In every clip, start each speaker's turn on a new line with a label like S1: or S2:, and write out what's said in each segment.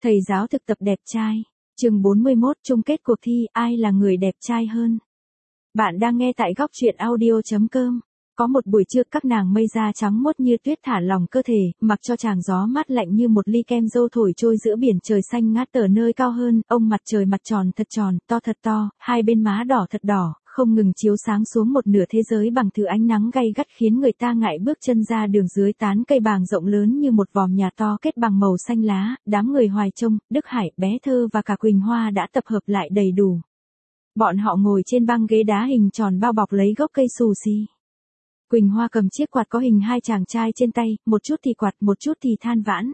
S1: Thầy giáo thực tập đẹp trai. Chương 41 chung kết cuộc thi ai là người đẹp trai hơn. Bạn đang nghe tại góc truyện audio.com. Có một buổi trưa các nàng mây da trắng muốt như tuyết thả lỏng cơ thể, mặc cho tràng gió mát lạnh như một ly kem dâu thổi trôi giữa biển trời xanh ngát tờ nơi cao hơn, ông mặt trời mặt tròn, thật to, hai bên má đỏ thật đỏ, không ngừng chiếu sáng xuống một nửa thế giới bằng thứ ánh nắng gay gắt khiến người ta ngại bước chân ra đường dưới tán cây bàng rộng lớn như một vòm nhà to kết bằng màu xanh lá, đám người Hoài Trông, Đức Hải, Bé Thơ và cả Quỳnh Hoa đã tập hợp lại đầy đủ. Bọn họ ngồi trên băng ghế đá hình tròn bao bọc lấy gốc cây xù xì. Quỳnh Hoa cầm chiếc quạt có hình hai chàng trai trên tay, một chút thì quạt, một chút thì than vãn.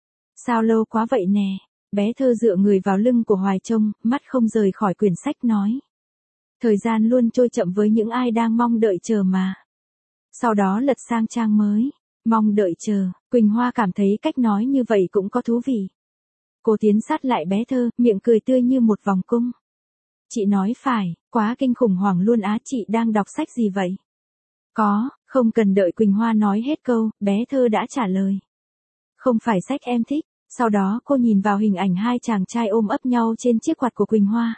S1: Sao lâu quá vậy nè? Bé Thơ dựa người vào lưng của Hoài Trông, mắt không rời khỏi quyển sách nói. Thời gian luôn trôi chậm với những ai đang mong đợi chờ mà. Sau đó lật sang trang mới. Mong đợi chờ, Quỳnh Hoa cảm thấy cách nói như vậy cũng có thú vị. Cô tiến sát lại Bé Thơ, miệng cười tươi như một vòng cung. Chị nói phải, quá kinh khủng hoảng luôn á, chị đang đọc sách gì vậy? Có, không cần đợi Quỳnh Hoa nói hết câu, Bé Thơ đã trả lời. Không phải sách em thích. Sau đó cô nhìn vào hình ảnh hai chàng trai ôm ấp nhau trên chiếc quạt của Quỳnh Hoa.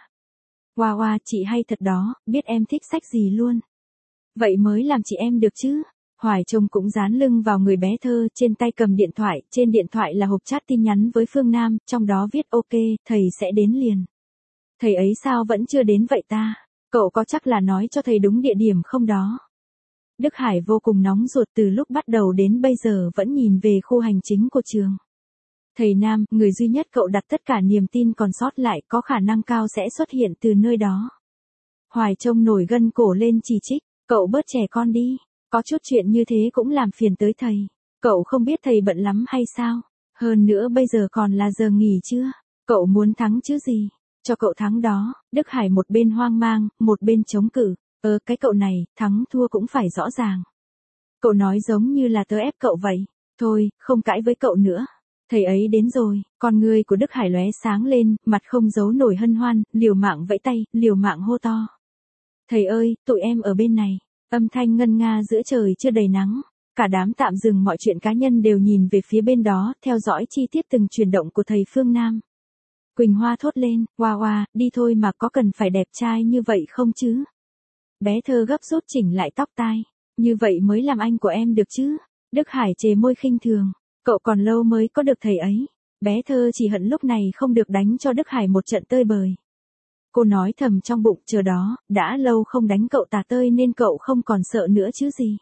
S1: Wow, chị hay thật đó, biết em thích sách gì luôn. Vậy mới làm chị em được chứ. Hoài Trông cũng dán lưng vào người Bé Thơ, trên tay cầm điện thoại, trên điện thoại là hộp chat tin nhắn với Phương Nam, trong đó viết ok, thầy sẽ đến liền. Thầy ấy sao vẫn chưa đến vậy ta? Cậu có chắc là nói cho thầy đúng địa điểm không đó? Đức Hải vô cùng nóng ruột, từ lúc bắt đầu đến bây giờ vẫn nhìn về khu hành chính của trường. Thầy Nam, người duy nhất cậu đặt tất cả niềm tin còn sót lại, có khả năng cao sẽ xuất hiện từ nơi đó. Hoài Trông nổi gân cổ lên chỉ trích, cậu bớt trẻ con đi, có chút chuyện như thế cũng làm phiền tới thầy. Cậu không biết thầy bận lắm hay sao? Hơn nữa bây giờ còn là giờ nghỉ chưa? Cậu muốn thắng chứ gì? Cho cậu thắng đó. Đức Hải một bên hoang mang, một bên chống cự. Cái cậu này, thắng thua cũng phải rõ ràng. Cậu nói giống như là tớ ép cậu vậy. Thôi, không cãi với cậu nữa. Thầy ấy đến rồi, con người của Đức Hải lóe sáng lên, mặt không giấu nổi hân hoan, liều mạng vẫy tay, liều mạng hô to. Thầy ơi, tụi em ở bên này. Âm thanh ngân nga giữa trời chưa đầy nắng. Cả đám tạm dừng mọi chuyện cá nhân đều nhìn về phía bên đó, theo dõi chi tiết từng chuyển động của thầy Phương Nam. Quỳnh Hoa thốt lên, wow, đi thôi mà có cần phải đẹp trai như vậy không chứ? Bé Thơ gấp rút chỉnh lại tóc tai. Như vậy mới làm anh của em được chứ? Đức Hải chề môi khinh thường. Cậu còn lâu mới có được thầy ấy. Bé Thơ chỉ hận lúc này không được đánh cho Đức Hải một trận tơi bời. Cô nói thầm trong bụng, chờ đó, đã lâu không đánh cậu tà tơi nên cậu không còn sợ nữa chứ gì.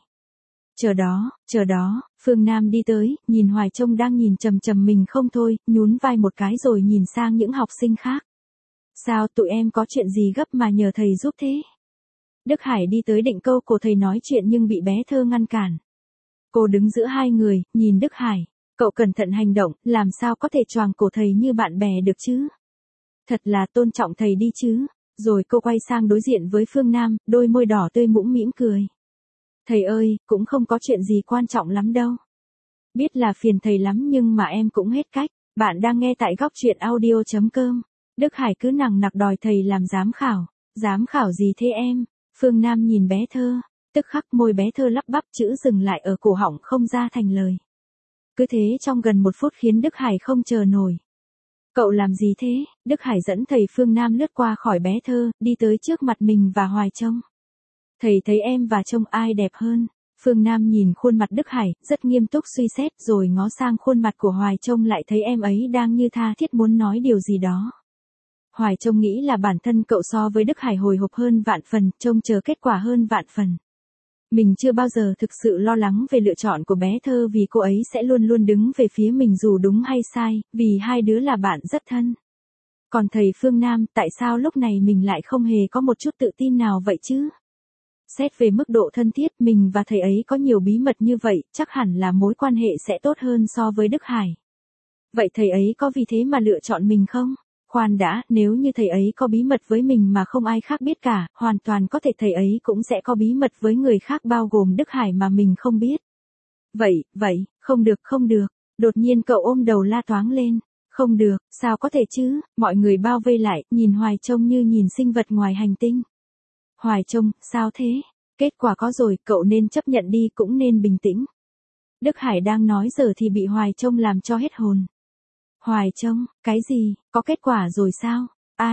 S1: Chờ đó, Phương Nam đi tới, nhìn Hoài Trông đang nhìn chằm chằm mình không thôi, nhún vai một cái rồi nhìn sang những học sinh khác. Sao tụi em có chuyện gì gấp mà nhờ thầy giúp thế? Đức Hải đi tới định câu cổ thầy nói chuyện nhưng bị Bé Thơ ngăn cản. Cô đứng giữa hai người, nhìn Đức Hải. Cậu cẩn thận hành động, làm sao có thể choàng cổ thầy như bạn bè được chứ? Thật là tôn trọng thầy đi chứ. Rồi cô quay sang đối diện với Phương Nam, đôi môi đỏ tươi mũm mĩm cười. Thầy ơi, cũng không có chuyện gì quan trọng lắm đâu. Biết là phiền thầy lắm nhưng mà em cũng hết cách. Bạn đang nghe tại góc truyện audio.com. Đức Hải cứ nằng nặc đòi thầy làm giám khảo. Giám khảo gì thế em? Phương Nam nhìn Bé Thơ. Tức khắc môi Bé Thơ lắp bắp chữ dừng lại ở cổ họng không ra thành lời. Cứ thế trong gần 1 phút khiến Đức Hải không chờ nổi. Cậu làm gì thế? Đức Hải dẫn thầy Phương Nam lướt qua khỏi Bé Thơ, đi tới trước mặt mình và Hoài Trông. Thầy thấy em và Trông ai đẹp hơn? Phương Nam nhìn khuôn mặt Đức Hải, rất nghiêm túc suy xét rồi ngó sang khuôn mặt của Hoài Trông lại thấy em ấy đang như tha thiết muốn nói điều gì đó. Hoài Trông nghĩ là bản thân cậu so với Đức Hải hồi hộp hơn vạn phần, trông chờ kết quả hơn vạn phần. Mình chưa bao giờ thực sự lo lắng về lựa chọn của Bé Thơ vì cô ấy sẽ luôn luôn đứng về phía mình dù đúng hay sai, vì hai đứa là bạn rất thân. Còn thầy Phương Nam, tại sao lúc này mình lại không hề có một chút tự tin nào vậy chứ? Xét về mức độ thân thiết, mình và thầy ấy có nhiều bí mật như vậy, chắc hẳn là mối quan hệ sẽ tốt hơn so với Đức Hải. Vậy thầy ấy có vì thế mà lựa chọn mình không? Khoan đã, nếu như thầy ấy có bí mật với mình mà không ai khác biết cả, hoàn toàn có thể thầy ấy cũng sẽ có bí mật với người khác bao gồm Đức Hải mà mình không biết. Vậy, không được. Đột nhiên cậu ôm đầu la toáng lên. Không được, sao có thể chứ? Mọi người bao vây lại, nhìn Hoài Trông như nhìn sinh vật ngoài hành tinh. Hoài Trông, sao thế? Kết quả có rồi, cậu nên chấp nhận đi, cũng nên bình tĩnh. Đức Hải đang nói giờ thì bị Hoài Trông làm cho hết hồn. Hoài Trông, cái gì, có kết quả rồi sao?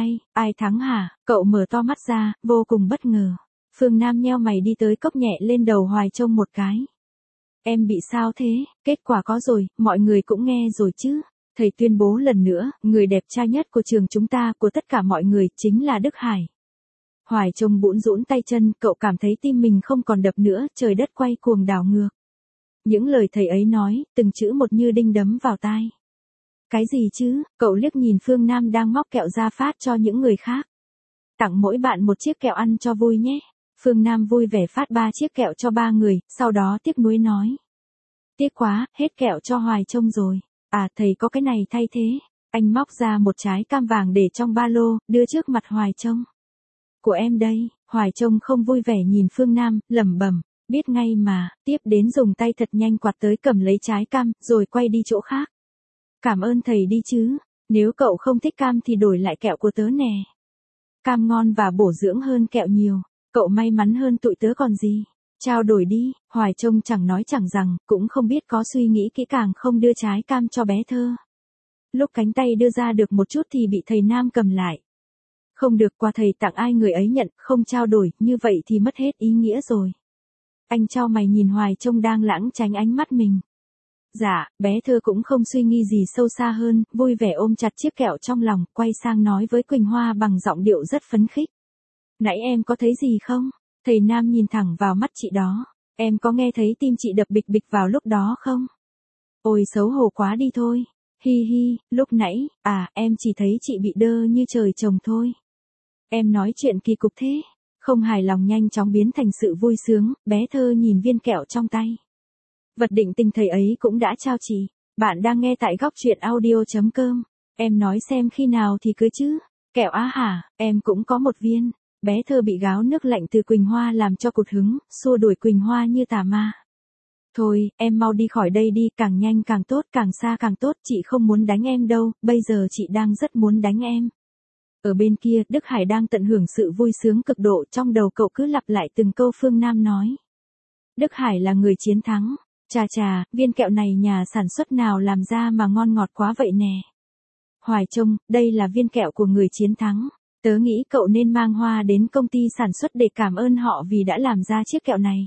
S1: Ai thắng hả? Cậu mở to mắt ra, vô cùng bất ngờ. Phương Nam nheo mày đi tới cốc nhẹ lên đầu Hoài Trông một cái. Em bị sao thế? Kết quả có rồi, mọi người cũng nghe rồi chứ. Thầy tuyên bố lần nữa, người đẹp trai nhất của trường chúng ta, của tất cả mọi người, chính là Đức Hải. Hoài Trông bủn rũn tay chân, cậu cảm thấy tim mình không còn đập nữa, trời đất quay cuồng đảo ngược. Những lời thầy ấy nói, từng chữ một như đinh đấm vào tai. Cái gì chứ? Cậu liếc nhìn Phương Nam đang móc kẹo ra phát cho những người khác. Tặng mỗi bạn một chiếc kẹo ăn cho vui nhé. Phương Nam vui vẻ phát 3 chiếc kẹo cho 3 người, sau đó tiếc nuối nói. Tiếc quá, hết kẹo cho Hoài Trông rồi. À, thầy có cái này thay thế. Anh móc ra một trái cam vàng để trong ba lô, đưa trước mặt Hoài Trông. Của em đây. Hoài Trông không vui vẻ nhìn Phương Nam, lẩm bẩm, biết ngay mà, tiếp đến dùng tay thật nhanh quạt tới cầm lấy trái cam, rồi quay đi chỗ khác. Cảm ơn thầy đi chứ, nếu cậu không thích cam thì đổi lại kẹo của tớ nè. Cam ngon và bổ dưỡng hơn kẹo nhiều, cậu may mắn hơn tụi tớ còn gì. Trao đổi đi. Hoài Trông chẳng nói chẳng rằng, cũng không biết có suy nghĩ kỹ càng không đưa trái cam cho bé Thơ. Lúc cánh tay đưa ra được một chút thì bị thầy Nam cầm lại. Không được, quà thầy tặng ai người ấy nhận, không trao đổi, như vậy thì mất hết ý nghĩa rồi. Anh chau mày nhìn Hoài Trông đang lãng tránh ánh mắt mình. Dạ, bé Thơ cũng không suy nghĩ gì sâu xa hơn, vui vẻ ôm chặt chiếc kẹo trong lòng, quay sang nói với Quỳnh Hoa bằng giọng điệu rất phấn khích. Nãy em có thấy gì không? Thầy Nam nhìn thẳng vào mắt chị đó. Em có nghe thấy tim chị đập bịch bịch vào lúc đó không? Ôi xấu hổ quá đi thôi. Hi hi, lúc nãy, em chỉ thấy chị bị đơ như trời trồng thôi. Em nói chuyện kỳ cục thế. Không hài lòng nhanh chóng biến thành sự vui sướng, bé Thơ nhìn viên kẹo trong tay. Vật định tình thầy ấy cũng đã trao chị. Bạn đang nghe tại góc truyện audio.com. Em nói xem khi nào thì cưới chứ. Kẹo á hả, em cũng có một viên. Bé Thơ bị gáo nước lạnh từ Quỳnh Hoa làm cho cụt hứng, xua đuổi Quỳnh Hoa như tà ma. Thôi, em mau đi khỏi đây đi, càng nhanh càng tốt, càng xa càng tốt, chị không muốn đánh em đâu, bây giờ chị đang rất muốn đánh em. Ở bên kia, Đức Hải đang tận hưởng sự vui sướng cực độ, trong đầu cậu cứ lặp lại từng câu Phương Nam nói. Đức Hải là người chiến thắng. Chà, viên kẹo này nhà sản xuất nào làm ra mà ngon ngọt quá vậy nè. Hoài Trông, đây là viên kẹo của người chiến thắng. Tớ nghĩ cậu nên mang hoa đến công ty sản xuất để cảm ơn họ vì đã làm ra chiếc kẹo này.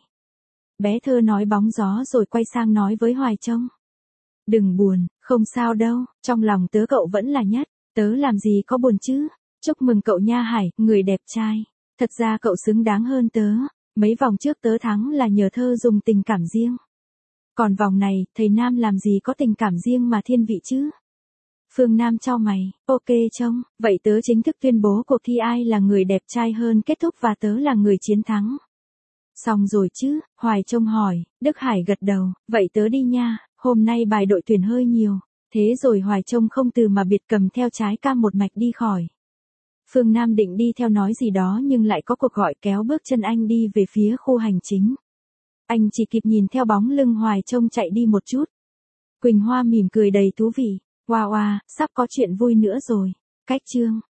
S1: Bé Thơ nói bóng gió rồi quay sang nói với Hoài Trông. Đừng buồn, không sao đâu, trong lòng tớ cậu vẫn là nhất, tớ làm gì có buồn chứ. Chúc mừng cậu nha Hải, người đẹp trai. Thật ra cậu xứng đáng hơn tớ, mấy vòng trước tớ thắng là nhờ Thơ dùng tình cảm riêng. Còn vòng này, thầy Nam làm gì có tình cảm riêng mà thiên vị chứ. Phương Nam chau mày, ok Trông, vậy tớ chính thức tuyên bố cuộc thi ai là người đẹp trai hơn kết thúc và tớ là người chiến thắng. Xong rồi chứ, Hoài Trông hỏi, Đức Hải gật đầu, vậy tớ đi nha, hôm nay bài đội tuyển hơi nhiều. Thế rồi Hoài Trông không từ mà biệt cầm theo trái cam một mạch đi khỏi. Phương Nam định đi theo nói gì đó nhưng lại có cuộc gọi kéo bước chân anh đi về phía khu hành chính. Anh chỉ kịp nhìn theo bóng lưng Hoài Trông chạy đi một chút. Quỳnh Hoa mỉm cười đầy thú vị. Wow, sắp có chuyện vui nữa rồi. Cách chương.